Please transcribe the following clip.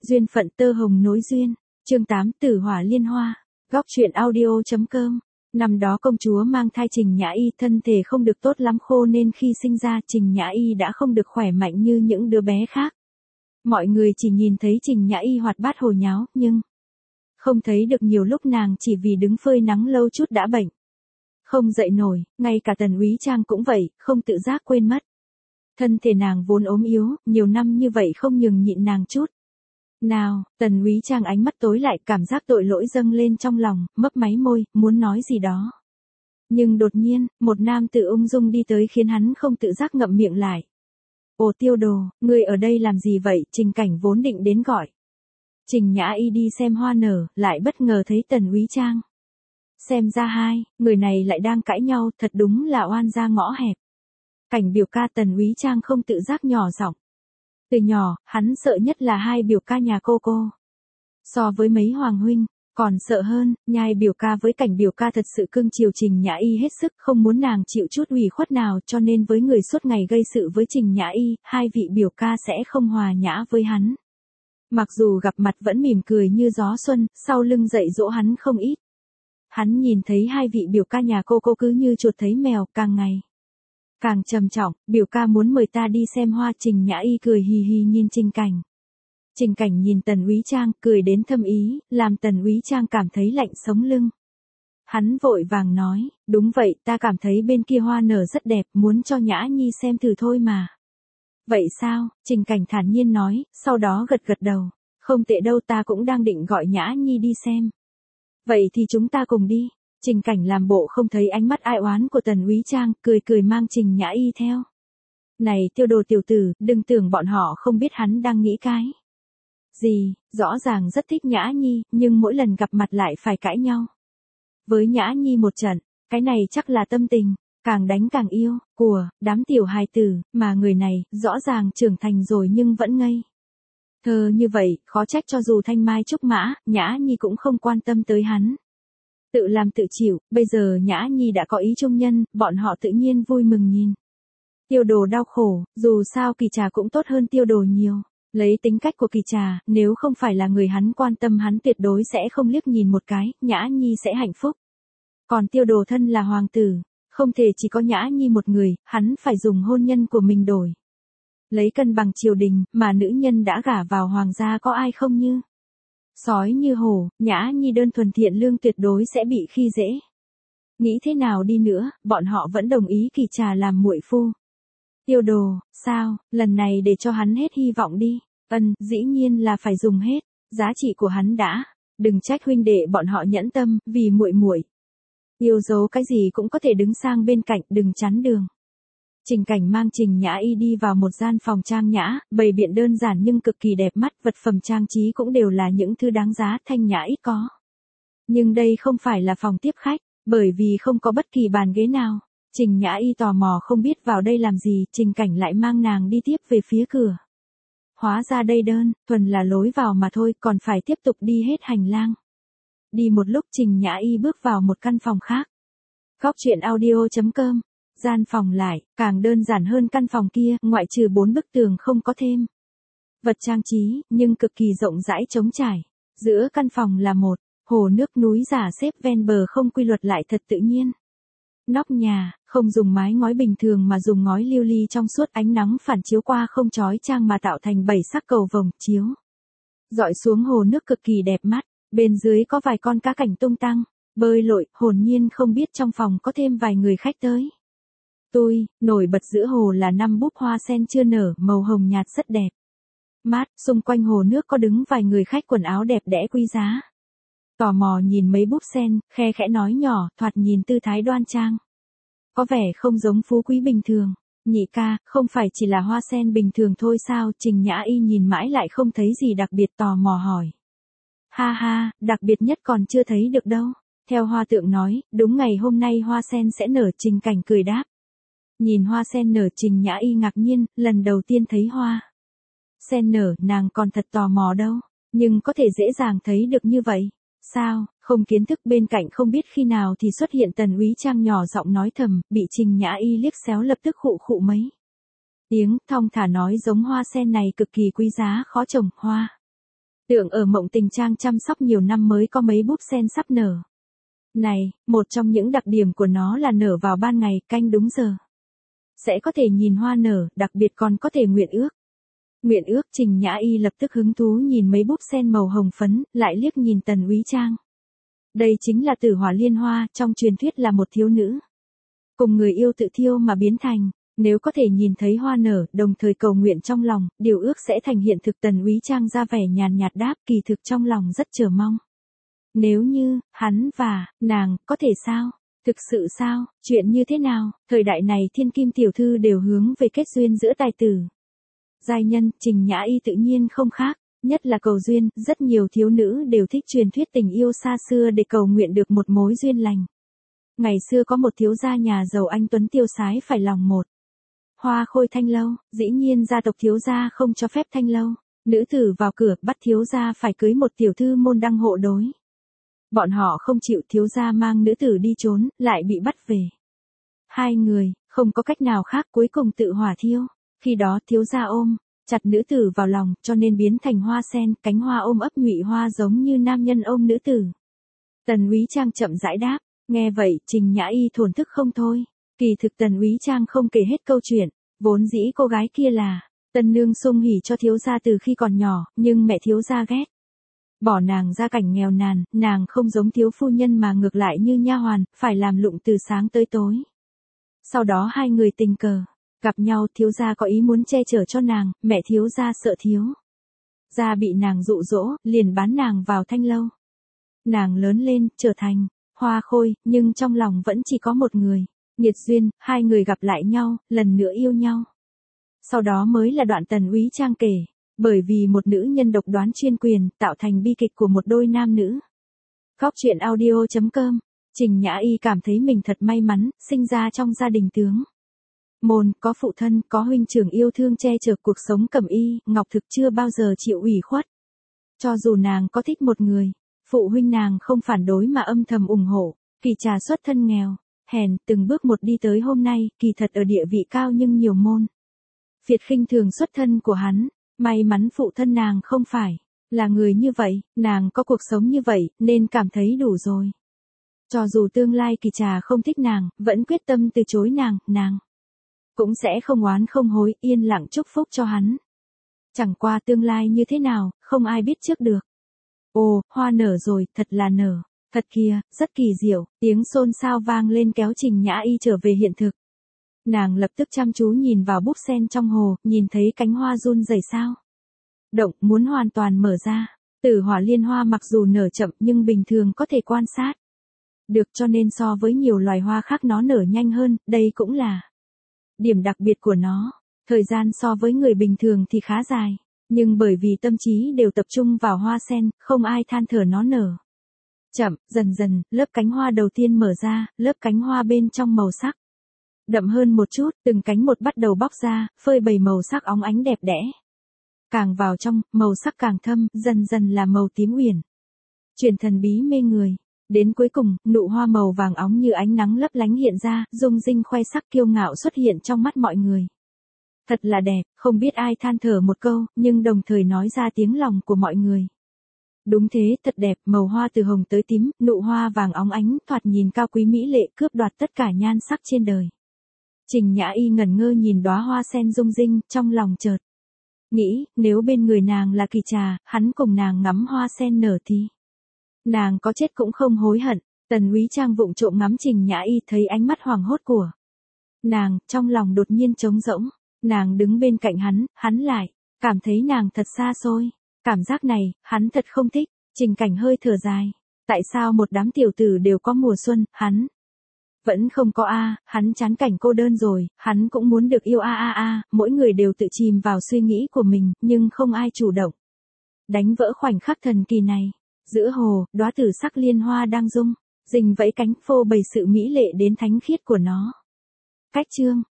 Duyên phận tơ hồng nối duyên. Chương 8 Tử hỏa liên hoa. Góc truyện audio.com. Năm đó công chúa mang thai Trình Nhã Y thân thể không được tốt lắm khô nên khi sinh ra Trình Nhã Y đã không được khỏe mạnh như những đứa bé khác. Mọi người chỉ nhìn thấy Trình Nhã Y hoạt bát hồ nháo nhưng không thấy được nhiều lúc nàng chỉ vì đứng phơi nắng lâu chút đã bệnh. Không dậy nổi, ngay cả Tần Úy Trang cũng vậy, không tự giác quên mất. Thân thể nàng vốn ốm yếu, nhiều năm như vậy không nhường nhịn nàng chút. Nào, Tần Úy Trang ánh mắt tối lại, cảm giác tội lỗi dâng lên trong lòng, mấp máy môi, muốn nói gì đó. Nhưng đột nhiên, một nam tử ung dung đi tới khiến hắn không tự giác ngậm miệng lại. Ồ Tiêu Đồ, ngươi ở đây làm gì vậy? Trình Cảnh vốn định đến gọi Trình Nhã Y đi xem hoa nở, lại bất ngờ thấy Tần Úy Trang. Xem ra hai người này lại đang cãi nhau, thật đúng là oan gia ngõ hẹp. Cảnh biểu ca Tần Úy Trang không tự giác nhỏ giọng. Từ nhỏ, hắn sợ nhất là hai biểu ca nhà cô. So với mấy hoàng huynh, còn sợ hơn, Nhai biểu ca với Cảnh biểu ca thật sự cưng chiều Trình Nhã Y hết sức, không muốn nàng chịu chút ủy khuất nào, cho nên với người suốt ngày gây sự với Trình Nhã Y, hai vị biểu ca sẽ không hòa nhã với hắn. Mặc dù gặp mặt vẫn mỉm cười như gió xuân, sau lưng dạy dỗ hắn không ít. Hắn nhìn thấy hai vị biểu ca nhà cô cứ như chuột thấy mèo, càng ngày càng trầm trọng. Biểu ca muốn mời ta đi xem hoa. Trình Nhã Y cười hì hì nhìn Trình Cảnh. Trình Cảnh nhìn Tần Úy Trang, cười đến thâm ý, làm Tần Úy Trang cảm thấy lạnh sống lưng. Hắn vội vàng nói, đúng vậy, ta cảm thấy bên kia hoa nở rất đẹp, muốn cho Nhã Nhi xem thử thôi mà. Vậy sao? Trình Cảnh thản nhiên nói, sau đó gật gật đầu. Không tệ đâu, ta cũng đang định gọi Nhã Nhi đi xem. Vậy thì chúng ta cùng đi. Trình Cảnh làm bộ không thấy ánh mắt ai oán của Tần Úy Trang, cười cười mang Trình Nhã Y theo. Này Tiêu Đồ tiểu tử, đừng tưởng bọn họ không biết hắn đang nghĩ cái gì, rõ ràng rất thích Nhã Nhi, nhưng mỗi lần gặp mặt lại phải cãi nhau. Với Nhã Nhi một trận, cái này chắc là tâm tình, càng đánh càng yêu, của đám tiểu hài tử, mà người này, rõ ràng trưởng thành rồi nhưng vẫn ngây thơ như vậy, khó trách cho dù thanh mai trúc mã, Nhã Nhi cũng không quan tâm tới hắn. Tự làm tự chịu, bây giờ Nhã Nhi đã có ý trung nhân, bọn họ tự nhiên vui mừng nhìn. Tiêu Đồ đau khổ, dù sao Kỳ Trà cũng tốt hơn Tiêu Đồ nhiều. Lấy tính cách của Kỳ Trà, nếu không phải là người hắn quan tâm hắn tuyệt đối sẽ không liếc nhìn một cái, Nhã Nhi sẽ hạnh phúc. Còn Tiêu Đồ thân là hoàng tử, không thể chỉ có Nhã Nhi một người, hắn phải dùng hôn nhân của mình đổi. Lấy cân bằng triều đình, mà nữ nhân đã gả vào hoàng gia có ai không như sói như hổ. Nhã Nhi đơn thuần thiện lương tuyệt đối sẽ bị khi dễ. Nghĩ thế nào đi nữa, bọn họ vẫn đồng ý Kỳ Trà làm muội phu. Tiêu Đồ, sao, lần này để cho hắn hết hy vọng đi. Dĩ nhiên là phải dùng hết, giá trị của hắn đã. Đừng trách huynh đệ bọn họ nhẫn tâm, vì muội yêu dấu cái gì cũng có thể đứng sang bên cạnh, đừng chắn đường. Trình Cảnh mang Trình Nhã Y đi vào một gian phòng trang nhã, bày biện đơn giản nhưng cực kỳ đẹp mắt, vật phẩm trang trí cũng đều là những thứ đáng giá, thanh nhã ít có. Nhưng đây không phải là phòng tiếp khách, bởi vì không có bất kỳ bàn ghế nào. Trình Nhã Y tò mò không biết vào đây làm gì, Trình Cảnh lại mang nàng đi tiếp về phía cửa. Hóa ra đây đơn thuần là lối vào mà thôi, còn phải tiếp tục đi hết hành lang. Đi một lúc Trình Nhã Y bước vào một căn phòng khác. Góc truyện audio.com. Gian phòng lại, càng đơn giản hơn căn phòng kia, ngoại trừ 4 bức tường không có thêm vật trang trí, nhưng cực kỳ rộng rãi trống trải. Giữa căn phòng là một hồ nước núi giả xếp ven bờ không quy luật lại thật tự nhiên. Nóc nhà, không dùng mái ngói bình thường mà dùng ngói lưu ly trong suốt, ánh nắng phản chiếu qua không chói chang mà tạo thành 7 sắc cầu vồng chiếu dọi xuống hồ nước cực kỳ đẹp mắt. Bên dưới có vài con cá cảnh tung tăng bơi lội, hồn nhiên không biết trong phòng có thêm vài người khách tới. Nổi bật giữa hồ là 5 búp hoa sen chưa nở, màu hồng nhạt rất đẹp. Mát, xung quanh hồ nước có đứng vài người khách quần áo đẹp đẽ quý giá. Tò mò nhìn mấy búp sen, khe khẽ nói nhỏ, thoạt nhìn tư thái đoan trang. Có vẻ không giống phú quý bình thường. Nhị ca, không phải chỉ là hoa sen bình thường thôi sao? Trình Nhã Y nhìn mãi lại không thấy gì đặc biệt, tò mò hỏi. Ha ha, đặc biệt nhất còn chưa thấy được đâu. Theo hoa tượng nói, đúng ngày hôm nay hoa sen sẽ nở. Trình Cảnh cười đáp. Nhìn hoa sen nở, Trình Nhã Y ngạc nhiên, lần đầu tiên thấy hoa sen nở, nàng còn thật tò mò đâu, nhưng có thể dễ dàng thấy được như vậy. Sao, không kiến thức? Bên cạnh không biết khi nào thì xuất hiện Tần Úy Trang nhỏ giọng nói thầm, bị Trình Nhã Y liếc xéo lập tức khụ khụ mấy tiếng, thong thả nói giống hoa sen này cực kỳ quý giá, khó trồng, hoa Tưởng ở Mộng Tình Trang chăm sóc nhiều năm mới có mấy búp sen sắp nở. Này, một trong những đặc điểm của nó là nở vào ban ngày, canh đúng giờ. Sẽ có thể nhìn hoa nở, đặc biệt còn có thể nguyện ước. Nguyện ước. Trình Nhã Y lập tức hứng thú nhìn mấy búp sen màu hồng phấn, lại liếc nhìn Tần Úy Trang. Đây chính là Tử Hỏa Liên Hoa, trong truyền thuyết là một thiếu nữ. Cùng người yêu tự thiêu mà biến thành, nếu có thể nhìn thấy hoa nở, đồng thời cầu nguyện trong lòng, điều ước sẽ thành hiện thực. Tần Úy Trang ra vẻ nhàn nhạt đáp, kỳ thực trong lòng rất chờ mong. Nếu như, hắn và, nàng, có thể sao? Thực sự sao? Chuyện như thế nào? Thời đại này thiên kim tiểu thư đều hướng về kết duyên giữa tài tử. Giai nhân, Trình Nhã Y tự nhiên không khác, nhất là cầu duyên, rất nhiều thiếu nữ đều thích truyền thuyết tình yêu xa xưa để cầu nguyện được một mối duyên lành. Ngày xưa có một thiếu gia nhà giàu anh tuấn tiêu sái phải lòng một hoa khôi thanh lâu, dĩ nhiên gia tộc thiếu gia không cho phép thanh lâu. Nữ tử vào cửa bắt thiếu gia phải cưới một tiểu thư môn đăng hộ đối. Bọn họ không chịu, thiếu gia mang nữ tử đi trốn, lại bị bắt về. Hai người, không có cách nào khác, cuối cùng tự hỏa thiêu. Khi đó thiếu gia ôm chặt nữ tử vào lòng, cho nên biến thành hoa sen, cánh hoa ôm ấp nhụy hoa giống như nam nhân ôm nữ tử. Tần Úy Trang chậm rãi đáp, nghe vậy, Trình Nhã Y thổn thức không thôi. Kỳ thực Tần Úy Trang không kể hết câu chuyện, vốn dĩ cô gái kia là tân nương sung hỉ cho thiếu gia từ khi còn nhỏ, nhưng mẹ thiếu gia ghét bỏ nàng ra cảnh nghèo nàn, nàng không giống thiếu phu nhân mà ngược lại như nha hoàn, phải làm lụng từ sáng tới tối. Sau đó hai người tình cờ gặp nhau, thiếu gia có ý muốn che chở cho nàng, mẹ thiếu gia sợ thiếu gia bị nàng dụ dỗ, liền bán nàng vào thanh lâu. Nàng lớn lên, trở thành hoa khôi, nhưng trong lòng vẫn chỉ có một người. Nghiệt duyên, hai người gặp lại nhau, lần nữa yêu nhau. Sau đó mới là đoạn Tần Úy Trang kể, bởi vì một nữ nhân độc đoán chuyên quyền, tạo thành bi kịch của một đôi nam nữ. Góc truyện audio.com, Trình Nhã Y cảm thấy mình thật may mắn, sinh ra trong gia đình tướng môn, có phụ thân, có huynh trưởng yêu thương che chở cuộc sống cẩm y, ngọc thực chưa bao giờ chịu ủy khuất. Cho dù nàng có thích một người, phụ huynh nàng không phản đối mà âm thầm ủng hộ. Kỳ Trà xuất thân nghèo hèn, từng bước một đi tới hôm nay, kỳ thật ở địa vị cao nhưng nhiều môn phiệt khinh thường xuất thân của hắn. May mắn phụ thân nàng không phải là người như vậy, nàng có cuộc sống như vậy, nên cảm thấy đủ rồi. Cho dù tương lai Kỳ Trà không thích nàng, vẫn quyết tâm từ chối nàng cũng sẽ không oán không hối, yên lặng chúc phúc cho hắn. Chẳng qua tương lai như thế nào, không ai biết trước được. Ồ, hoa nở rồi, thật là nở. Thật kìa, rất kỳ diệu, tiếng xôn xao vang lên kéo Trình Nhã Y trở về hiện thực. Nàng lập tức chăm chú nhìn vào búp sen trong hồ, nhìn thấy cánh hoa run rẩy sao động, muốn hoàn toàn mở ra. Tử Hỏa Liên Hoa mặc dù nở chậm nhưng bình thường có thể quan sát được, cho nên so với nhiều loài hoa khác nó nở nhanh hơn, đây cũng là điểm đặc biệt của nó. Thời gian so với người bình thường thì khá dài, nhưng bởi vì tâm trí đều tập trung vào hoa sen, không ai than thở nó nở chậm. Dần dần, lớp cánh hoa đầu tiên mở ra, lớp cánh hoa bên trong màu sắc đậm hơn một chút, từng cánh một bắt đầu bóc ra, phơi bày màu sắc óng ánh đẹp đẽ. Càng vào trong, màu sắc càng thâm, dần dần là màu tím uyển, truyền thần bí mê người. Đến cuối cùng, nụ hoa màu vàng óng như ánh nắng lấp lánh hiện ra, rung rinh khoe sắc kiêu ngạo xuất hiện trong mắt mọi người. Thật là đẹp, không biết ai than thở một câu, nhưng đồng thời nói ra tiếng lòng của mọi người. Đúng thế, thật đẹp, màu hoa từ hồng tới tím, nụ hoa vàng óng ánh, thoạt nhìn cao quý mỹ lệ, cướp đoạt tất cả nhan sắc trên đời. Trình Nhã Y ngẩn ngơ nhìn đóa hoa sen rung rinh, trong lòng chợt nghĩ, nếu bên người nàng là Kỳ Trà, hắn cùng nàng ngắm hoa sen nở thì nàng có chết cũng không hối hận. Tần Úy Trang vụng trộm ngắm Trình Nhã Y, thấy ánh mắt hoảng hốt của nàng, trong lòng đột nhiên trống rỗng. Nàng đứng bên cạnh hắn lại cảm thấy nàng thật xa xôi. Cảm giác này, hắn thật không thích. Trình Cảnh hơi thở dài. Tại sao một đám tiểu tử đều có mùa xuân, hắn vẫn không có a? Hắn chán cảnh cô đơn rồi, hắn cũng muốn được yêu a. Mỗi người đều tự chìm vào suy nghĩ của mình, nhưng không ai chủ động đánh vỡ khoảnh khắc thần kỳ này. Giữa hồ, đóa tử sắc liên hoa đang rung rinh vẫy cánh, phô bày sự mỹ lệ đến thánh khiết của nó. Cách chương